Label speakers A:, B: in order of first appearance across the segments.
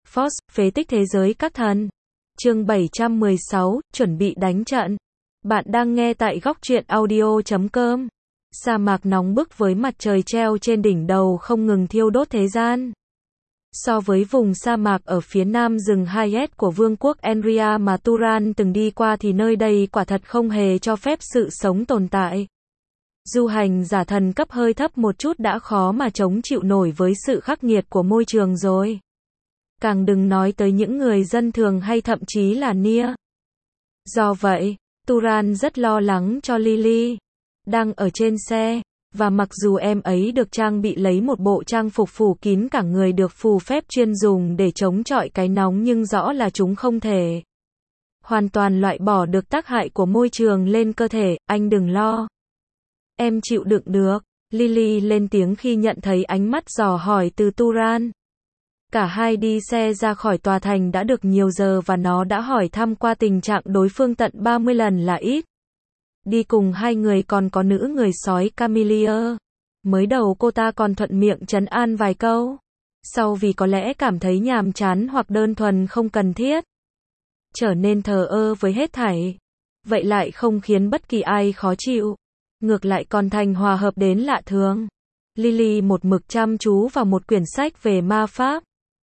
A: Force, phế tích thế giới các thần. Chương 716, chuẩn bị đánh trận. Bạn đang nghe tại góc truyện audio.com. Sa mạc nóng bức với mặt trời treo trên đỉnh đầu không ngừng thiêu đốt thế gian. So với vùng sa mạc ở phía nam rừng Hayat của vương quốc Enria mà Turan từng đi qua thì nơi đây quả thật không hề cho phép sự sống tồn tại. Du hành giả thần cấp hơi thấp một chút đã khó mà chống chịu nổi với sự khắc nghiệt của môi trường rồi. Càng đừng nói tới những người dân thường hay thậm chí là Nia. Do vậy, Turan rất lo lắng cho Lily. Đang ở trên xe, và mặc dù em ấy được trang bị lấy một bộ trang phục phủ kín cả người được phù phép chuyên dùng để chống chọi cái nóng nhưng rõ là chúng không thể hoàn toàn loại bỏ được tác hại của môi trường lên cơ thể, anh đừng lo. Em chịu đựng được, Lily lên tiếng khi nhận thấy ánh mắt dò hỏi từ Turan. Cả hai đi xe ra khỏi tòa thành đã được nhiều giờ và nó đã hỏi thăm qua tình trạng đối phương tận 30 lần là ít. Đi cùng hai người còn có nữ người sói Camille. Mới đầu cô ta còn thuận miệng trấn an vài câu. Sau vì có lẽ cảm thấy nhàm chán hoặc đơn thuần không cần thiết, trở nên thờ ơ với hết thảy. Vậy lại không khiến bất kỳ ai khó chịu. Ngược lại còn thành hòa hợp đến lạ thường. Lily một mực chăm chú vào một quyển sách về ma pháp.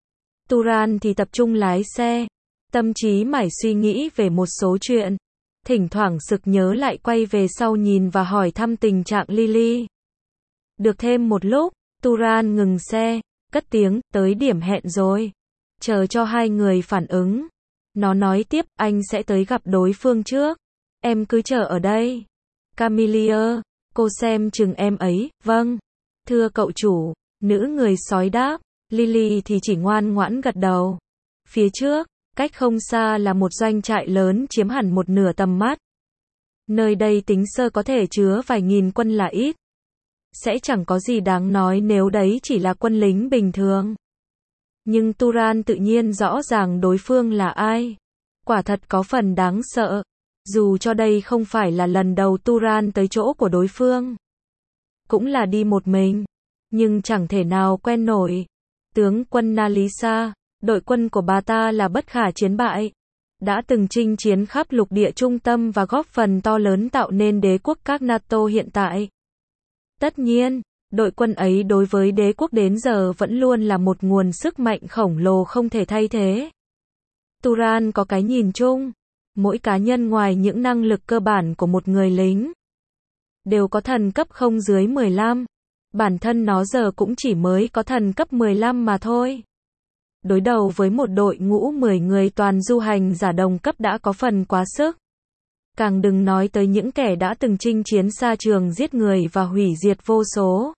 A: Turan thì tập trung lái xe. Tâm trí mải suy nghĩ về một số chuyện. Thỉnh thoảng sực nhớ lại quay về sau nhìn và hỏi thăm tình trạng Lily. Được thêm một lúc, Turan ngừng xe, cất tiếng, tới điểm hẹn rồi. Chờ cho hai người phản ứng. Nó nói tiếp, anh sẽ tới gặp đối phương trước. Em cứ chờ ở đây. Camille, cô xem chừng em ấy, vâng. Thưa cậu chủ, nữ người sói đáp. Lily thì chỉ ngoan ngoãn gật đầu. Phía trước, cách không xa là một doanh trại lớn chiếm hẳn một nửa tầm mắt. Nơi đây tính sơ có thể chứa vài nghìn quân là ít. Sẽ chẳng có gì đáng nói nếu đấy chỉ là quân lính bình thường. Nhưng Turan tự nhiên rõ ràng đối phương là ai. Quả thật có phần đáng sợ. Dù cho đây không phải là lần đầu Turan tới chỗ của đối phương. Cũng là đi một mình. Nhưng chẳng thể nào quen nổi. Tướng quân Nalisa, đội quân của bà ta là bất khả chiến bại. Đã từng chinh chiến khắp lục địa trung tâm và góp phần to lớn tạo nên đế quốc các NATO hiện tại. Tất nhiên, đội quân ấy đối với đế quốc đến giờ vẫn luôn là một nguồn sức mạnh khổng lồ không thể thay thế. Turan có cái nhìn chung. Mỗi cá nhân ngoài những năng lực cơ bản của một người lính đều có thần cấp không dưới 15. Bản thân nó giờ cũng chỉ mới có thần cấp 15 mà thôi. Đối đầu với một đội ngũ 10 người toàn du hành giả đồng cấp đã có phần quá sức. Càng đừng nói tới những kẻ đã từng chinh chiến xa trường giết người và hủy diệt vô số.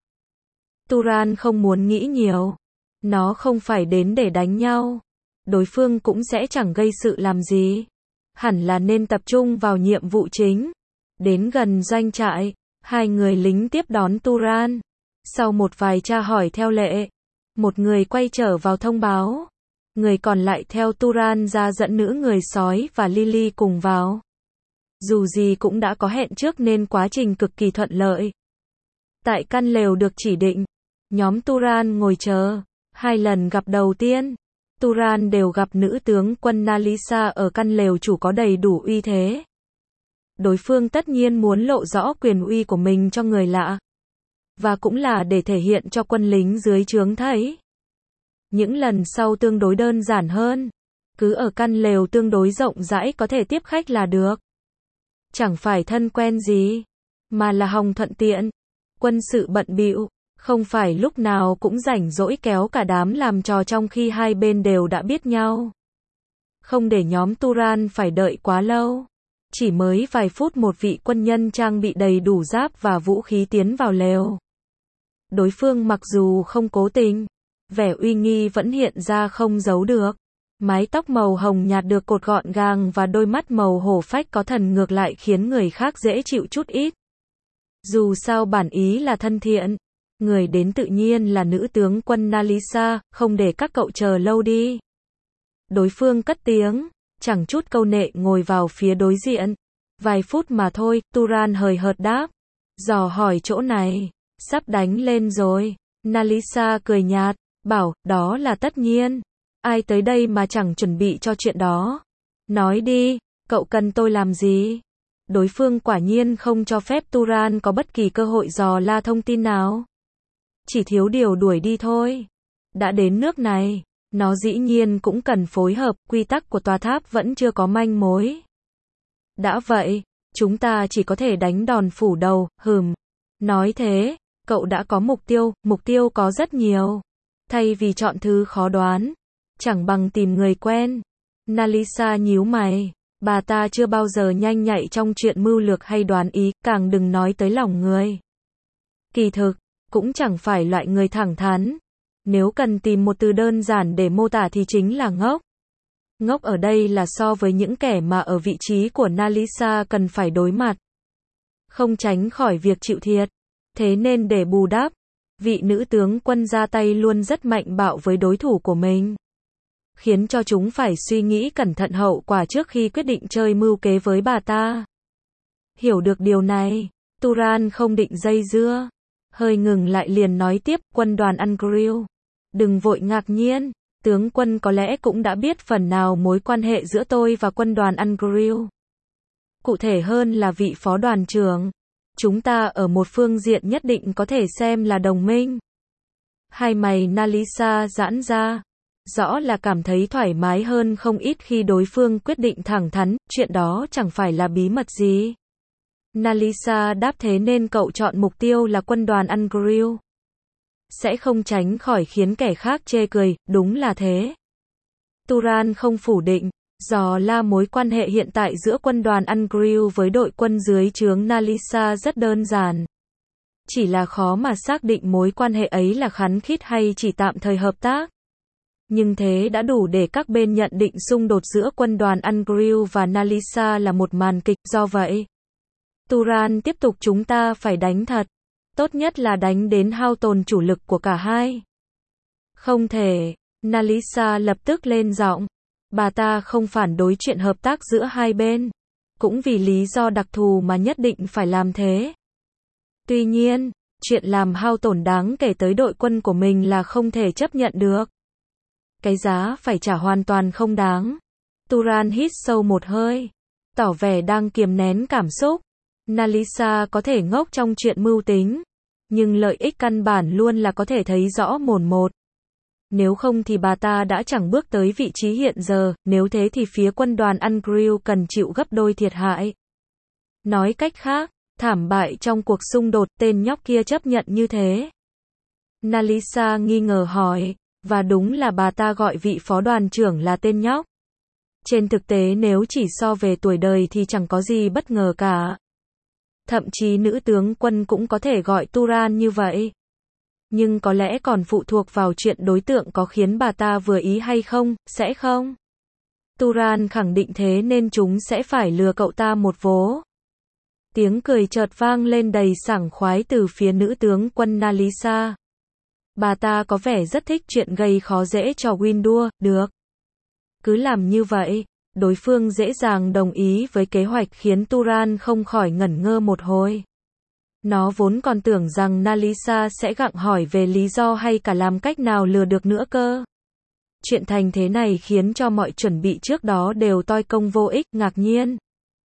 A: Turan không muốn nghĩ nhiều. Nó không phải đến để đánh nhau. Đối phương cũng sẽ chẳng gây sự làm gì. Hẳn là nên tập trung vào nhiệm vụ chính. Đến gần doanh trại, hai người lính tiếp đón Turan. Sau một vài tra hỏi theo lệ, một người quay trở vào thông báo. Người còn lại theo Turan ra dẫn nữ người sói và Lily cùng vào. Dù gì cũng đã có hẹn trước nên quá trình cực kỳ thuận lợi. Tại căn lều được chỉ định, nhóm Turan ngồi chờ. Hai lần gặp đầu tiên, Turan đều gặp nữ tướng quân Nalisa ở căn lều chủ có đầy đủ uy thế. Đối phương tất nhiên muốn lộ rõ quyền uy của mình cho người lạ. Và cũng là để thể hiện cho quân lính dưới trướng thấy. Những lần sau tương đối đơn giản hơn. Cứ ở căn lều tương đối rộng rãi có thể tiếp khách là được. Chẳng phải thân quen gì, mà là hòng thuận tiện. Quân sự bận bịu, không phải lúc nào cũng rảnh rỗi kéo cả đám làm trò trong khi hai bên đều đã biết nhau. Không để nhóm Turan phải đợi quá lâu. Chỉ mới vài phút một vị quân nhân trang bị đầy đủ giáp và vũ khí tiến vào lều. Đối phương mặc dù không cố tình, vẻ uy nghi vẫn hiện ra không giấu được. Mái tóc màu hồng nhạt được cột gọn gàng và đôi mắt màu hổ phách có thần ngược lại khiến người khác dễ chịu chút ít. Dù sao bản ý là thân thiện. Người đến tự nhiên là nữ tướng quân Nalisa, không để các cậu chờ lâu đi. Đối phương cất tiếng, chẳng chút câu nệ ngồi vào phía đối diện. Vài phút mà thôi, Turan hời hợt đáp. Dò hỏi chỗ này, sắp đánh lên rồi. Nalisa cười nhạt, bảo, đó là tất nhiên. Ai tới đây mà chẳng chuẩn bị cho chuyện đó. Nói đi, cậu cần tôi làm gì? Đối phương quả nhiên không cho phép Turan có bất kỳ cơ hội dò la thông tin nào. Chỉ thiếu điều đuổi đi thôi. Đã đến nước này, nó dĩ nhiên cũng cần phối hợp, quy tắc của tòa tháp vẫn chưa có manh mối. Đã vậy, chúng ta chỉ có thể đánh đòn phủ đầu, Nói thế, cậu đã có mục tiêu có rất nhiều. Thay vì chọn thứ khó đoán, chẳng bằng tìm người quen. Nalisa nhíu mày, bà ta chưa bao giờ nhanh nhạy trong chuyện mưu lược hay đoán ý, càng đừng nói tới lòng người. Kỳ thực, cũng chẳng phải loại người thẳng thắn. Nếu cần tìm một từ đơn giản để mô tả thì chính là ngốc. Ngốc ở đây là so với những kẻ mà ở vị trí của Nalisa cần phải đối mặt. Không tránh khỏi việc chịu thiệt. Thế nên để bù đắp, vị nữ tướng quân ra tay luôn rất mạnh bạo với đối thủ của mình. Khiến cho chúng phải suy nghĩ cẩn thận hậu quả trước khi quyết định chơi mưu kế với bà ta. Hiểu được điều này, Turan không định dây dưa. Hơi ngừng lại liền nói tiếp, quân đoàn Ungryl. Đừng vội ngạc nhiên, tướng quân có lẽ cũng đã biết phần nào mối quan hệ giữa tôi và quân đoàn Ungryl. Cụ thể hơn là vị phó đoàn trưởng. Chúng ta ở một phương diện nhất định có thể xem là đồng minh. Hai mày Nalisa giãn ra. Rõ là cảm thấy thoải mái hơn không ít khi đối phương quyết định thẳng thắn, chuyện đó chẳng phải là bí mật gì. Nalisa đáp thế nên cậu chọn mục tiêu là quân đoàn Ungryl. Sẽ không tránh khỏi khiến kẻ khác chê cười, đúng là thế. Turan không phủ định, dò la mối quan hệ hiện tại giữa quân đoàn Ungryl với đội quân dưới trướng Nalisa rất đơn giản. Chỉ là khó mà xác định mối quan hệ ấy là khăng khít hay chỉ tạm thời hợp tác. Nhưng thế đã đủ để các bên nhận định xung đột giữa quân đoàn Ungryl và Nalisa là một màn kịch, do vậy. Turan tiếp tục, chúng ta phải đánh thật. Tốt nhất là đánh đến hao tổn chủ lực của cả hai. Không thể. Nalisa lập tức lên giọng. Bà ta không phản đối chuyện hợp tác giữa hai bên. Cũng vì lý do đặc thù mà nhất định phải làm thế. Tuy nhiên, chuyện làm hao tổn đáng kể tới đội quân của mình là không thể chấp nhận được. Cái giá phải trả hoàn toàn không đáng. Turan hít sâu một hơi. Tỏ vẻ đang kiềm nén cảm xúc. Nalisa có thể ngốc trong chuyện mưu tính. Nhưng lợi ích căn bản luôn là có thể thấy rõ mồn một. Nếu không thì bà ta đã chẳng bước tới vị trí hiện giờ, nếu thế thì phía quân đoàn Ungryl cần chịu gấp đôi thiệt hại. Nói cách khác, thảm bại trong cuộc xung đột, tên nhóc kia chấp nhận như thế. Nalisa nghi ngờ hỏi, và đúng là bà ta gọi vị phó đoàn trưởng là tên nhóc. Trên thực tế nếu chỉ so về tuổi đời thì chẳng có gì bất ngờ cả. Thậm chí nữ tướng quân cũng có thể gọi Turan như vậy. Nhưng có lẽ còn phụ thuộc vào chuyện đối tượng có khiến bà ta vừa ý hay không, sẽ không? Turan khẳng định thế nên chúng sẽ phải lừa cậu ta một vố. Tiếng cười chợt vang lên đầy sảng khoái từ phía nữ tướng quân Nalisa. Bà ta có vẻ rất thích chuyện gây khó dễ cho Windur, được. Cứ làm như vậy, đối phương dễ dàng đồng ý với kế hoạch khiến Turan không khỏi ngẩn ngơ một hồi. Nó vốn còn tưởng rằng Nalisa sẽ gặng hỏi về lý do hay cả làm cách nào lừa được nữa cơ. Chuyện thành thế này khiến cho mọi chuẩn bị trước đó đều toi công vô ích, ngạc nhiên.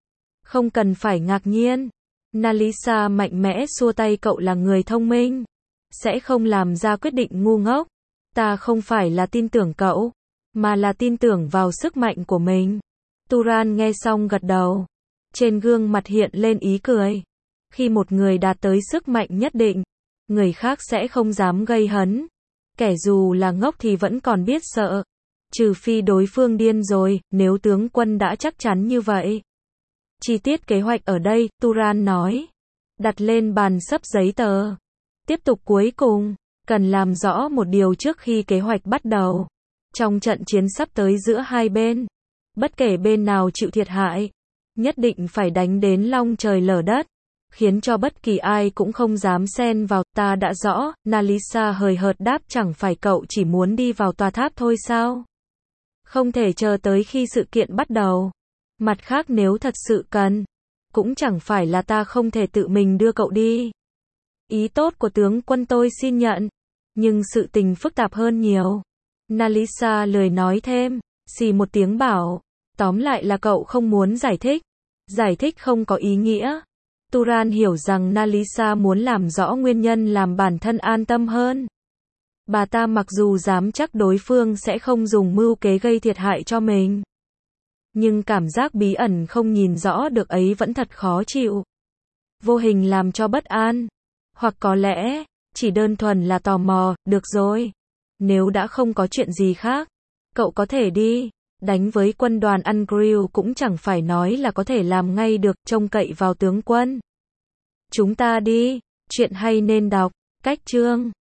A: Không cần phải ngạc nhiên. Nalisa mạnh mẽ xua tay, cậu là người thông minh. Sẽ không làm ra quyết định ngu ngốc. Ta không phải là tin tưởng cậu, mà là tin tưởng vào sức mạnh của mình. Turan nghe xong gật đầu. Trên gương mặt hiện lên ý cười. Khi một người đạt tới sức mạnh nhất định, người khác sẽ không dám gây hấn. Kẻ dù là ngốc thì vẫn còn biết sợ. Trừ phi đối phương điên rồi, nếu tướng quân đã chắc chắn như vậy. Chi tiết kế hoạch ở đây, Turan nói. Đặt lên bàn sấp giấy tờ. Tiếp tục, cuối cùng, cần làm rõ một điều trước khi kế hoạch bắt đầu. Trong trận chiến sắp tới giữa hai bên, bất kể bên nào chịu thiệt hại, nhất định phải đánh đến long trời lở đất, khiến cho bất kỳ ai cũng không dám xen vào. Ta đã rõ, Nalisa hời hợt đáp, chẳng phải cậu chỉ muốn đi vào tòa tháp thôi sao? Không thể chờ tới khi sự kiện bắt đầu. Mặt khác nếu thật sự cần, cũng chẳng phải là ta không thể tự mình đưa cậu đi. Ý tốt của tướng quân tôi xin nhận, nhưng sự tình phức tạp hơn nhiều. Nalisa lười nói thêm, xì một tiếng bảo, tóm lại là cậu không muốn giải thích. Giải thích không có ý nghĩa. Turan hiểu rằng Nalisa muốn làm rõ nguyên nhân làm bản thân an tâm hơn. Bà ta mặc dù dám chắc đối phương sẽ không dùng mưu kế gây thiệt hại cho mình. Nhưng cảm giác bí ẩn không nhìn rõ được ấy vẫn thật khó chịu. Vô hình làm cho bất an. Hoặc có lẽ, chỉ đơn thuần là tò mò, được rồi. Nếu đã không có chuyện gì khác, cậu có thể đi. Đánh với quân đoàn Ungrill cũng chẳng phải nói là có thể làm ngay được, trông cậy vào tướng quân. Chúng ta đi. Chuyện hay nên đọc. Cách chương